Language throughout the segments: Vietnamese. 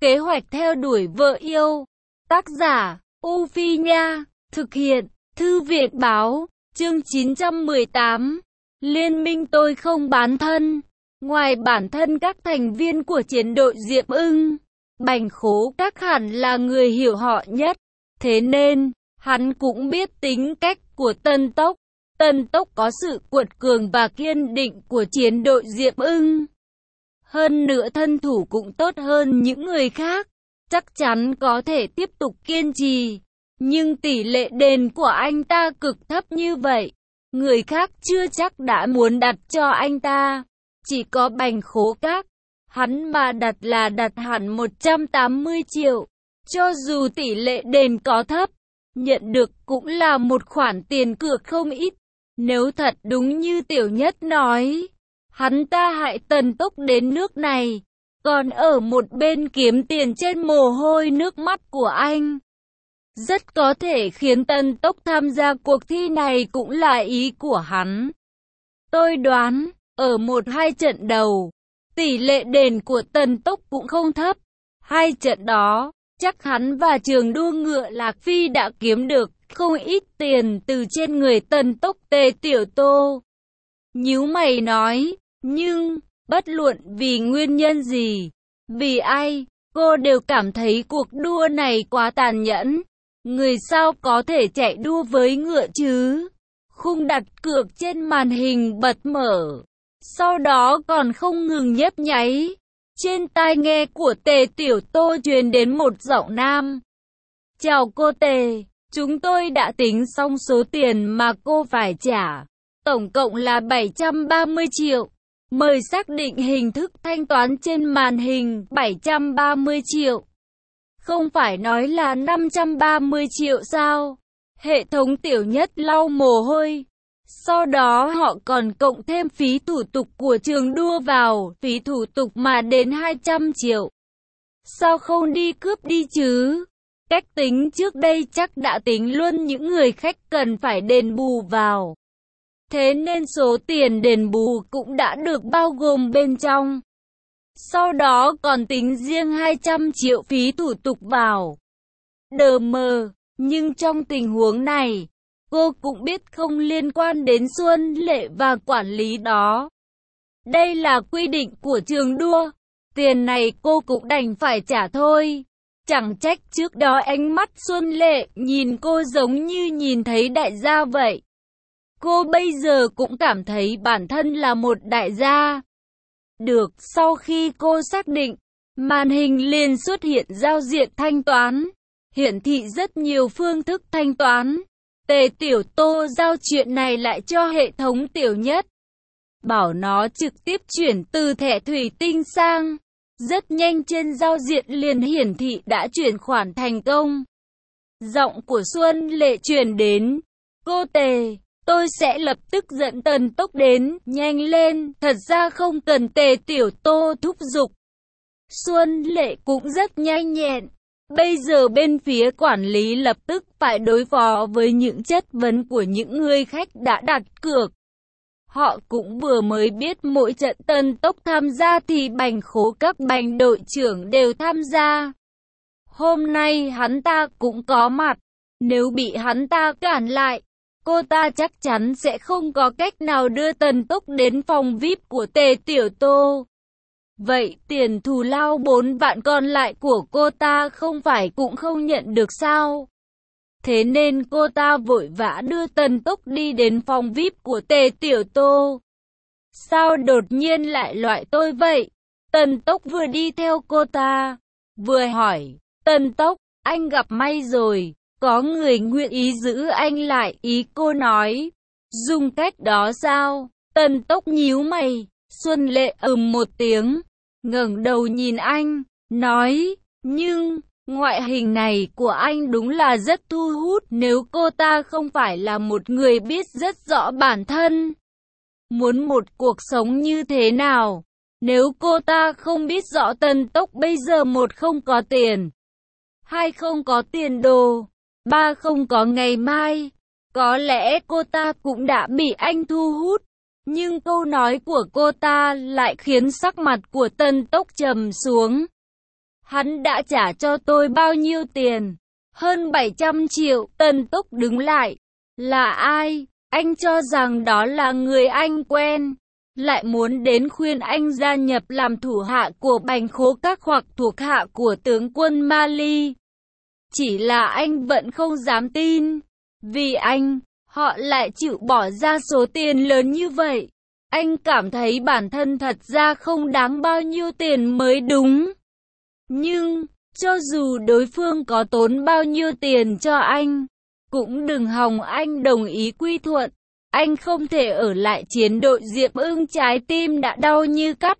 Kế hoạch theo đuổi vợ yêu. Tác giả, U Phi Nha. Thực hiện, Thư viện Báo. Chương 918. Liên minh tôi không bán thân. Ngoài bản thân các thành viên của chiến đội Diệp Ưng, Bành Khố Các hẳn là người hiểu họ nhất. Thế nên, hắn cũng biết tính cách của Tân Tốc. Tân Tốc có sự cuột cường và kiên định của chiến đội Diệp Ưng. Hơn nữa thân thủ cũng tốt hơn những người khác, chắc chắn có thể tiếp tục kiên trì. Nhưng tỷ lệ đền của anh ta cực thấp như vậy, người khác chưa chắc đã muốn đặt cho anh ta. Chỉ có Bành Khố Các, hắn mà đặt là đặt hẳn 180 triệu. Cho dù tỷ lệ đền có thấp, nhận được cũng là một khoản tiền cược không ít. Nếu thật đúng như Tiểu Nhất nói, hắn ta hại Tần Tốc đến nước này, còn ở một bên kiếm tiền trên mồ hôi nước mắt của anh. Rất có thể khiến Tần Tốc tham gia cuộc thi này cũng là ý của hắn. Tôi đoán, ở 1-2 trận đầu, tỷ lệ đền của Tần Tốc cũng không thấp. 2 trận đó, chắc hắn và trường đua ngựa Lạc Phi đã kiếm được không ít tiền từ trên người Tần Tốc. Tề Tiểu Tô nhíu mày nói, nhưng, bất luận vì nguyên nhân gì, vì ai, cô đều cảm thấy cuộc đua này quá tàn nhẫn. Người sao có thể chạy đua với ngựa chứ? Khung đặt cược trên màn hình bật mở, sau đó còn không ngừng nhấp nháy. Trên tai nghe của Tề Tiểu Tô truyền đến một giọng nam. Chào cô Tề, chúng tôi đã tính xong số tiền mà cô phải trả. Tổng cộng là 730 triệu. Mời xác định hình thức thanh toán trên màn hình. 730 triệu. Không phải nói là 530 triệu sao? Hệ thống Tiểu Nhất lau mồ hôi. Sau đó họ còn cộng thêm phí thủ tục của trường đua vào, phí thủ tục mà đến 200 triệu. Sao không đi cướp đi chứ? Cách tính trước đây chắc đã tính luôn những người khách cần phải đền bù vào. Thế nên số tiền đền bù cũng đã được bao gồm bên trong. Sau đó còn tính riêng 200 triệu phí thủ tục vào. Đờ mờ, nhưng trong tình huống này, cô cũng biết không liên quan đến Xuân Lệ và quản lý đó. Đây là quy định của trường đua, tiền này cô cũng đành phải trả thôi. Chẳng trách trước đó ánh mắt Xuân Lệ nhìn cô giống như nhìn thấy đại gia vậy. Cô bây giờ cũng cảm thấy bản thân là một đại gia. Được, sau khi cô xác định, màn hình liền xuất hiện giao diện thanh toán, hiển thị rất nhiều phương thức thanh toán. Tề Tiểu Tô giao chuyện này lại cho hệ thống Tiểu Nhất, bảo nó trực tiếp chuyển từ thẻ thủy tinh sang. Rất nhanh trên giao diện liền hiển thị đã chuyển khoản thành công. Giọng của Xuân Lệ truyền đến, cô Tề, tôi sẽ lập tức dẫn Tần Tốc đến, nhanh lên, thật ra không cần. Tề Tiểu Tô thúc giục. Xuân Lệ cũng rất nhanh nhẹn. Bây giờ bên phía quản lý lập tức phải đối phó với những chất vấn của những người khách đã đặt cược. Họ cũng vừa mới biết mỗi trận Tần Tốc tham gia thì Bành Khố Các Bành đội trưởng đều tham gia. Hôm nay hắn ta cũng có mặt. Nếu bị hắn ta cản lại, cô ta chắc chắn sẽ không có cách nào đưa Tần Tốc đến phòng VIP của Tề Tiểu Tô. Vậy tiền thù lao 4 vạn còn lại của cô ta không phải cũng không nhận được sao? Thế nên cô ta vội vã đưa Tần Tốc đi đến phòng VIP của Tề Tiểu Tô. Sao đột nhiên lại loại tôi vậy? Tần Tốc vừa đi theo cô ta, vừa hỏi, Tần Tốc, anh gặp may rồi, có người nguyện ý giữ anh lại. Ý cô nói, dùng cách đó sao? Tần Tốc nhíu mày. Xuân Lệ một tiếng, ngẩng đầu nhìn anh, nói, nhưng ngoại hình này của anh đúng là rất thu hút. Nếu cô ta không phải là một người biết rất rõ bản thân, muốn một cuộc sống như thế nào, nếu cô ta không biết rõ Tần Tốc bây giờ 1 không có tiền, 2 không có tiền đồ, 3 không có ngày mai, có lẽ cô ta cũng đã bị anh thu hút. Nhưng câu nói của cô ta lại khiến sắc mặt của Tần Tốc trầm xuống. Hắn đã trả cho tôi bao nhiêu tiền? Hơn 700 triệu. Tần Túc đứng lại. Là ai? Anh cho rằng đó là người anh quen, lại muốn đến khuyên anh gia nhập làm thủ hạ của Bành Khố Các hoặc thuộc hạ của tướng quân Mali. Chỉ là anh vẫn không dám tin. Vì anh, họ lại chịu bỏ ra số tiền lớn như vậy. Anh cảm thấy bản thân thật ra không đáng bao nhiêu tiền mới đúng. Nhưng, cho dù đối phương có tốn bao nhiêu tiền cho anh, cũng đừng hòng anh đồng ý quy thuận. Anh không thể ở lại chiến đội Diệp Ưng, trái tim đã đau như cắt.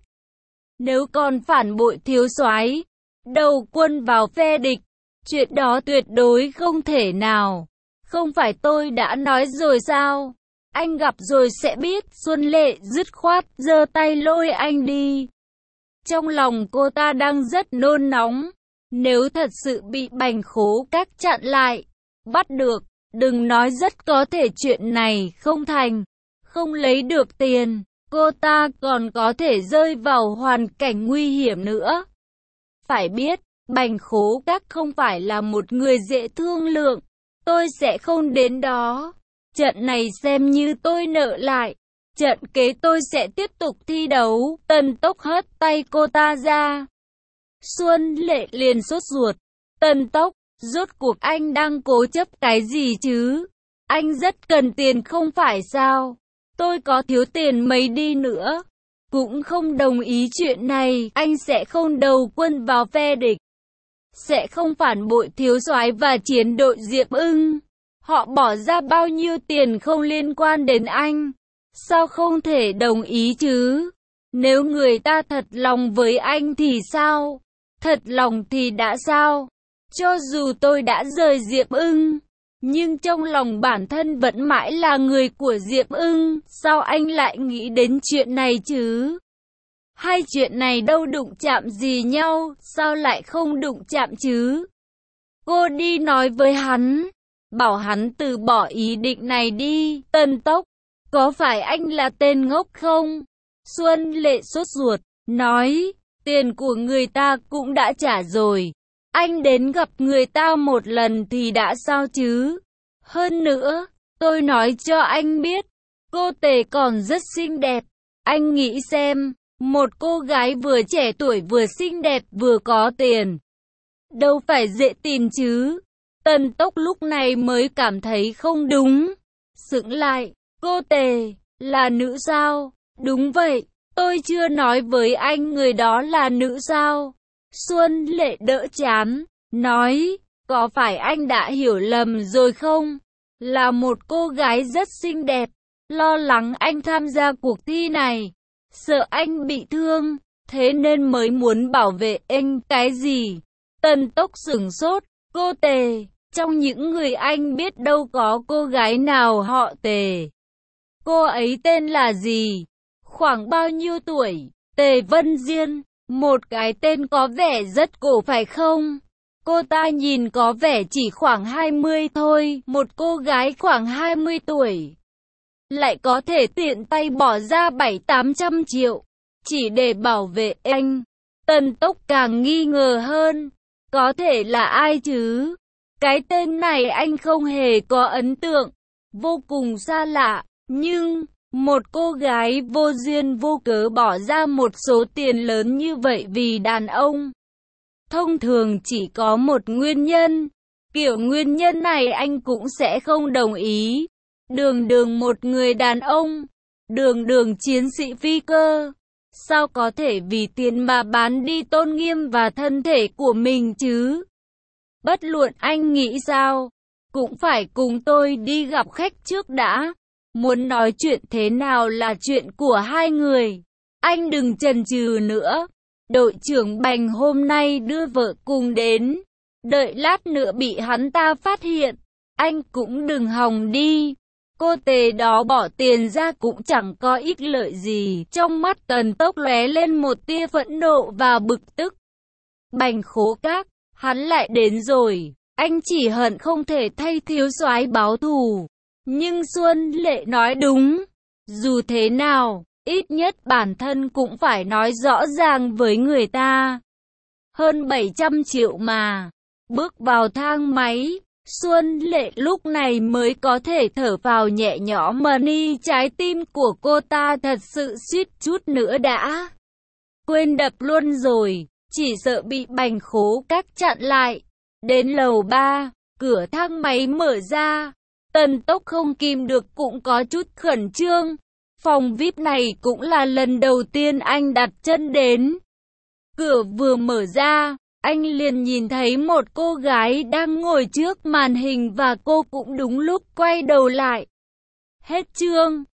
Nếu còn phản bội thiếu soái, đầu quân vào phe địch, chuyện đó tuyệt đối không thể nào. Không phải tôi đã nói rồi sao? Anh gặp rồi sẽ biết. Xuân Lệ dứt khoát giơ tay lôi anh đi. Trong lòng cô ta đang rất nôn nóng. Nếu thật sự bị Bành Khố Các chặn lại, bắt được, đừng nói rất có thể chuyện này không thành, không lấy được tiền, cô ta còn có thể rơi vào hoàn cảnh nguy hiểm nữa. Phải biết, Bành Khố Các không phải là một người dễ thương lượng. Tôi sẽ không đến đó. Trận này xem như tôi nợ lại. Trận kế tôi sẽ tiếp tục thi đấu. Tần Tốc hất tay cô ta ra. Xuân Lệ liền sốt ruột. Tần Tốc, rốt cuộc anh đang cố chấp cái gì chứ? Anh rất cần tiền không phải sao? Tôi có thiếu tiền mấy đi nữa, cũng không đồng ý chuyện này. Anh sẽ không đầu quân vào phe địch, sẽ không phản bội thiếu soái và chiến đội Diệp Ưng. Họ bỏ ra bao nhiêu tiền không liên quan đến anh. Sao không thể đồng ý chứ? Nếu người ta thật lòng với anh thì sao? Thật lòng thì đã sao? Cho dù tôi đã rời Diệp Ưng, nhưng trong lòng bản thân vẫn mãi là người của Diệp Ưng. Sao anh lại nghĩ đến chuyện này chứ? Hai chuyện này đâu đụng chạm gì nhau, sao lại không đụng chạm chứ? Cô đi nói với hắn, bảo hắn từ bỏ ý định này đi. Tần Tốc, có phải anh là tên ngốc không? Xuân Lệ sốt ruột, nói, tiền của người ta cũng đã trả rồi. Anh đến gặp người ta một lần thì đã sao chứ? Hơn nữa, tôi nói cho anh biết, cô Tề còn rất xinh đẹp. Anh nghĩ xem, một cô gái vừa trẻ tuổi vừa xinh đẹp vừa có tiền, đâu phải dễ tìm chứ? Tần Tốc lúc này mới cảm thấy không đúng. Sững lại, cô Tề, là nữ sao? Đúng vậy, tôi chưa nói với anh người đó là nữ sao? Xuân Lệ đỡ chán, nói, có phải anh đã hiểu lầm rồi không? Là một cô gái rất xinh đẹp, lo lắng anh tham gia cuộc thi này, sợ anh bị thương, thế nên mới muốn bảo vệ anh. Cái gì? Tần Tốc sửng sốt, cô Tề, trong những người anh biết đâu có cô gái nào họ Tề. Cô ấy tên là gì? Khoảng bao nhiêu tuổi? Tề Vân Diên, một cái tên có vẻ rất cổ phải không? Cô ta nhìn có vẻ chỉ khoảng 20 thôi, một cô gái khoảng 20 tuổi. Lại có thể tiện tay bỏ ra 700-800 triệu, chỉ để bảo vệ anh. Tần Tốc càng nghi ngờ hơn, có thể là ai chứ? Cái tên này anh không hề có ấn tượng, vô cùng xa lạ, nhưng một cô gái vô duyên vô cớ bỏ ra một số tiền lớn như vậy vì đàn ông, thông thường chỉ có một nguyên nhân. Kiểu nguyên nhân này anh cũng sẽ không đồng ý. Đường đường một người đàn ông, đường đường chiến sĩ phi cơ, sao có thể vì tiền mà bán đi tôn nghiêm và thân thể của mình chứ? Bất luận anh nghĩ sao, cũng phải cùng tôi đi gặp khách trước đã. Muốn nói chuyện thế nào là chuyện của hai người. Anh đừng chần chừ nữa. Đội trưởng Bành hôm nay đưa vợ cùng đến. Đợi lát nữa bị hắn ta phát hiện, anh cũng đừng hòng đi. Cô Tề đó bỏ tiền ra cũng chẳng có ích lợi gì. Trong mắt Tần Tốc lóe lên một tia phẫn nộ và bực tức. Bành Khố Các, hắn lại đến rồi. Anh chỉ hận không thể thay thiếu soái báo thù. Nhưng Xuân Lệ nói đúng. Dù thế nào, ít nhất bản thân cũng phải nói rõ ràng với người ta. hơn 700 triệu mà. Bước vào thang máy, Xuân Lệ lúc này mới có thể thở vào nhẹ nhõm. Money, trái tim của cô ta thật sự suýt chút nữa đã quên đập luôn rồi, chỉ sợ bị Bành Khố Các chặn lại. Đến lầu 3, cửa thang máy mở ra, Tần Tốc không kìm được cũng có chút khẩn trương. Phòng VIP này cũng là lần đầu tiên anh đặt chân đến. Cửa vừa mở ra, anh liền nhìn thấy một cô gái đang ngồi trước màn hình và cô cũng đúng lúc quay đầu lại. Hết chương.